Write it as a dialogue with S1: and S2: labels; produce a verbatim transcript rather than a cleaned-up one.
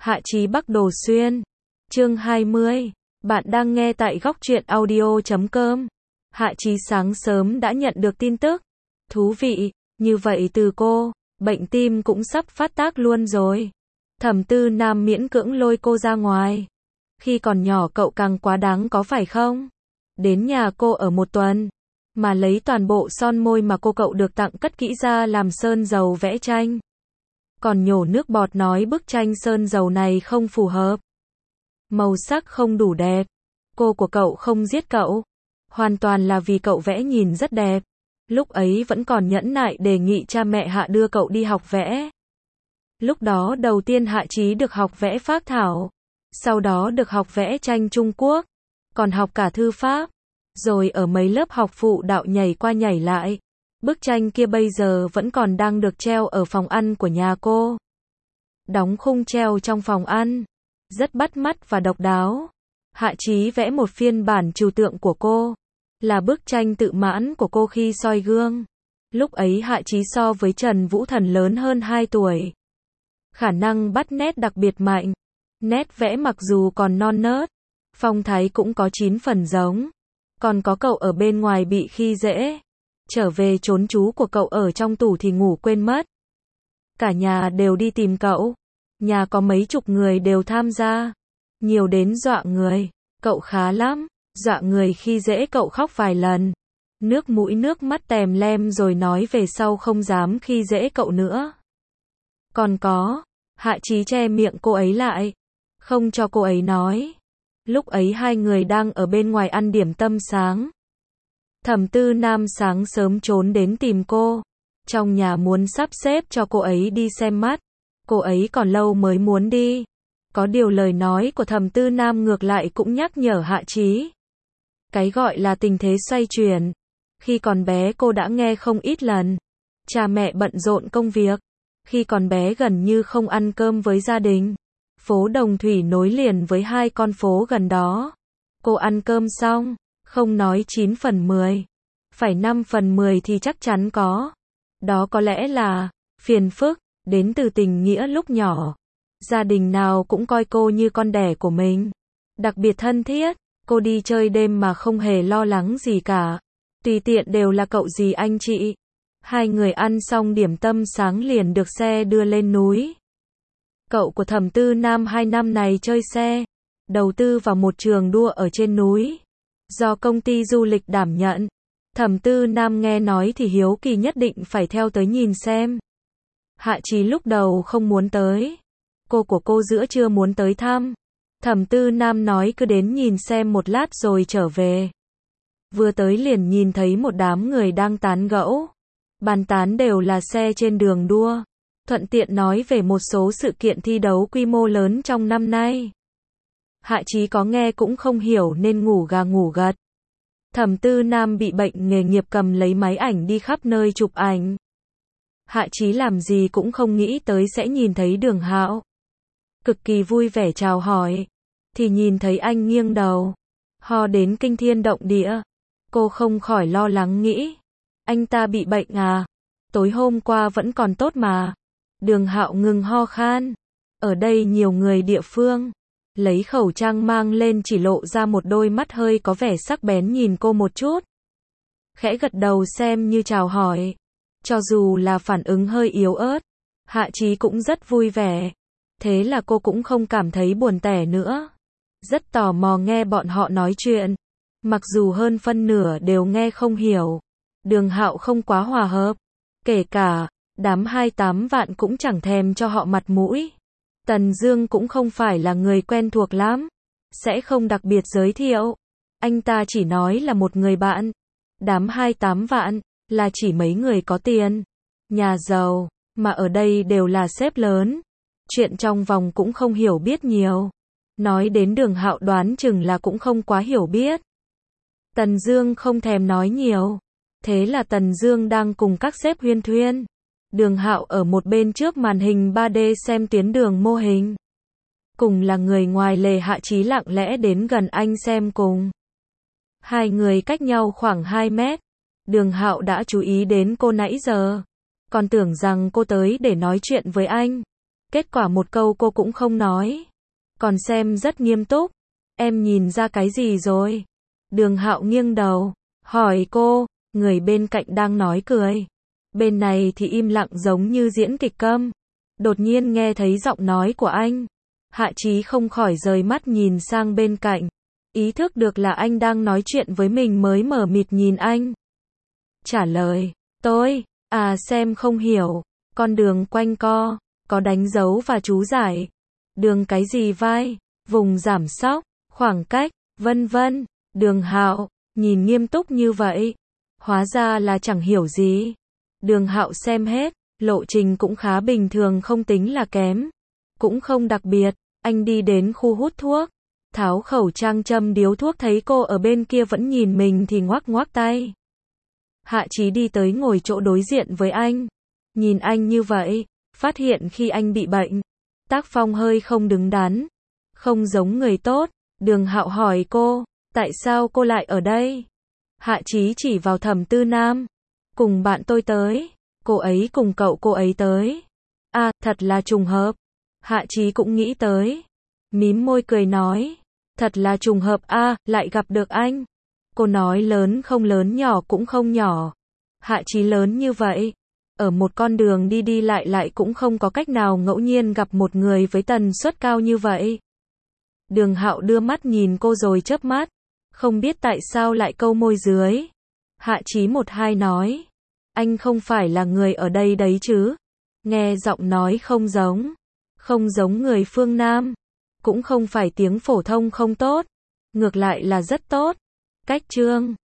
S1: Hạ Chí Bắc Đồ Xuyên. Chương hai mươi. Bạn đang nghe tại góc truyện audio chấm com. Hạ Chí sáng sớm đã nhận được tin tức. Thú vị, như vậy từ cô, bệnh tim cũng sắp phát tác luôn rồi. Thẩm Tư Nam miễn cưỡng lôi cô ra ngoài. Khi còn nhỏ cậu càng quá đáng có phải không? Đến nhà cô ở một tuần, mà lấy toàn bộ son môi mà cô cậu được tặng cất kỹ ra làm sơn dầu vẽ tranh. Còn nhổ nước bọt nói bức tranh sơn dầu này không phù hợp. Màu sắc không đủ đẹp. Cô của cậu không giết cậu. Hoàn toàn là vì cậu vẽ nhìn rất đẹp. Lúc ấy vẫn còn nhẫn nại đề nghị cha mẹ Hạ đưa cậu đi học vẽ. Lúc đó đầu tiên Hạ Chí được học vẽ phác thảo. Sau đó được học vẽ tranh Trung Quốc. Còn học cả thư pháp. Rồi ở mấy lớp học phụ đạo nhảy qua nhảy lại. Bức tranh kia bây giờ vẫn còn đang được treo ở phòng ăn của nhà cô. Đóng khung treo trong phòng ăn. Rất bắt mắt và độc đáo. Hạ Chí vẽ một phiên bản trừu tượng của cô. Là bức tranh tự mãn của cô khi soi gương. Lúc ấy Hạ Chí so với Trần Vũ Thần lớn hơn hai tuổi. Khả năng bắt nét đặc biệt mạnh. Nét vẽ mặc dù còn non nớt. Phong thái cũng có chín phần giống. Còn có cậu ở bên ngoài bị khi dễ. Trở về trốn chú của cậu ở trong tủ thì ngủ quên mất. Cả nhà đều đi tìm cậu. Nhà có mấy chục người đều tham gia. Nhiều đến dọa người. Cậu khá lắm. Dọa người khi dễ cậu khóc vài lần. Nước mũi nước mắt tèm lem rồi nói về sau không dám khi dễ cậu nữa. Còn có. Hạ Chí che miệng cô ấy lại. Không cho cô ấy nói. Lúc ấy hai người đang ở bên ngoài ăn điểm tâm sáng. Thẩm Tư Nam sáng sớm trốn đến tìm cô. Trong nhà muốn sắp xếp cho cô ấy đi xem mắt. Cô ấy còn lâu mới muốn đi. Có điều lời nói của Thẩm Tư Nam ngược lại cũng nhắc nhở Hạ Chí. Cái gọi là tình thế xoay chuyển. Khi còn bé cô đã nghe không ít lần. Cha mẹ bận rộn công việc. Khi còn bé gần như không ăn cơm với gia đình. Phố Đồng Thủy nối liền với hai con phố gần đó. Cô ăn cơm xong, không nói chín phần mười. Phải năm phần mười thì chắc chắn có. Đó có lẽ là phiền phức, đến từ tình nghĩa lúc nhỏ. Gia đình nào cũng coi cô như con đẻ của mình. Đặc biệt thân thiết, cô đi chơi đêm mà không hề lo lắng gì cả. Tùy tiện đều là cậu dì anh chị. Hai người ăn xong điểm tâm sáng liền được xe đưa lên núi. Cậu của Thẩm Tư Nam hai năm này chơi xe, đầu tư vào một trường đua ở trên núi. Do công ty du lịch đảm nhận. Thẩm Tư Nam nghe nói thì hiếu kỳ nhất định phải theo tới nhìn xem. Hạ Chí lúc đầu không muốn tới. Cô của cô giữa trưa muốn tới thăm. Thẩm Tư Nam nói cứ đến nhìn xem một lát rồi trở về. Vừa tới liền nhìn thấy một đám người đang tán gẫu. Bàn tán đều là xe trên đường đua. Thuận tiện nói về một số sự kiện thi đấu quy mô lớn trong năm nay. Hạ Chí có nghe cũng không hiểu nên ngủ gà ngủ gật. Thẩm Tư Nam bị bệnh nghề nghiệp cầm lấy máy ảnh đi khắp nơi chụp ảnh. Hạ Chí làm gì cũng không nghĩ tới sẽ nhìn thấy Đường Hạo. Cực kỳ vui vẻ chào hỏi. Thì nhìn thấy anh nghiêng đầu. Ho đến kinh thiên động địa. Cô không khỏi lo lắng nghĩ. Anh ta bị bệnh à? Tối hôm qua vẫn còn tốt mà. Đường Hạo ngừng ho khan. Ở đây nhiều người địa phương. Lấy khẩu trang mang lên chỉ lộ ra một đôi mắt hơi có vẻ sắc bén nhìn cô một chút. Khẽ gật đầu xem như chào hỏi. Cho dù là phản ứng hơi yếu ớt. Hạ Chí cũng rất vui vẻ. Thế là cô cũng không cảm thấy buồn tẻ nữa. Rất tò mò nghe bọn họ nói chuyện. Mặc dù hơn phân nửa đều nghe không hiểu. Đường Hạo không quá hòa hợp. Kể cả đám hai mươi tám vạn cũng chẳng thèm cho họ mặt mũi. Tần Dương cũng không phải là người quen thuộc lắm. Sẽ không đặc biệt giới thiệu. Anh ta chỉ nói là một người bạn. Đám hai mươi tám vạn là chỉ mấy người có tiền. Nhà giàu. Mà ở đây đều là sếp lớn. Chuyện trong vòng cũng không hiểu biết nhiều. Nói đến Đường Hạo đoán chừng là cũng không quá hiểu biết. Tần Dương không thèm nói nhiều. Thế là Tần Dương đang cùng các sếp huyên thuyên. Đường Hạo ở một bên trước màn hình ba D xem tuyến đường mô hình. Cùng là người ngoài lề Hạ Chí lặng lẽ đến gần anh xem cùng. Hai người cách nhau khoảng hai mét. Đường Hạo đã chú ý đến cô nãy giờ. Còn tưởng rằng cô tới để nói chuyện với anh. Kết quả một câu cô cũng không nói. Còn xem rất nghiêm túc. Em nhìn ra cái gì rồi? Đường Hạo nghiêng đầu, hỏi cô, người bên cạnh đang nói cười. Bên này thì im lặng giống như diễn kịch câm. Đột nhiên nghe thấy giọng nói của anh. Hạ Chí không khỏi rời mắt nhìn sang bên cạnh. Ý thức được là anh đang nói chuyện với mình mới mờ mịt nhìn anh. Trả lời, tôi, à xem không hiểu. Con đường quanh co, có đánh dấu và chú giải. Đường cái gì vai, vùng giảm sóc, khoảng cách, vân vân. Đường Hạo, nhìn nghiêm túc như vậy. Hóa ra là chẳng hiểu gì. Đường Hạo xem hết, lộ trình cũng khá bình thường không tính là kém. Cũng không đặc biệt, anh đi đến khu hút thuốc. Tháo khẩu trang châm điếu thuốc thấy cô ở bên kia vẫn nhìn mình thì ngoắc ngoắc tay. Hạ Chí đi tới ngồi chỗ đối diện với anh. Nhìn anh như vậy, phát hiện khi anh bị bệnh, tác phong hơi không đứng đắn, không giống người tốt. Đường Hạo hỏi cô, tại sao cô lại ở đây? Hạ Chí chỉ vào Thẩm Tư Nam. Cùng bạn tôi tới, cô ấy cùng cậu cô ấy tới. À, thật là trùng hợp. Hạ Chí cũng nghĩ tới. Mím môi cười nói, thật là trùng hợp a, à, lại gặp được anh. Cô nói lớn không lớn nhỏ cũng không nhỏ. Hạ Chí lớn như vậy. Ở một con đường đi đi lại lại cũng không có cách nào ngẫu nhiên gặp một người với tần suất cao như vậy. Đường Hạo đưa mắt nhìn cô rồi chớp mắt. Không biết tại sao lại câu môi dưới. Hạ Chí một hai nói. Anh không phải là người ở đây đấy chứ. Nghe giọng nói không giống. Không giống người phương Nam. Cũng không phải tiếng phổ thông không tốt. Ngược lại là rất tốt. Cách trương.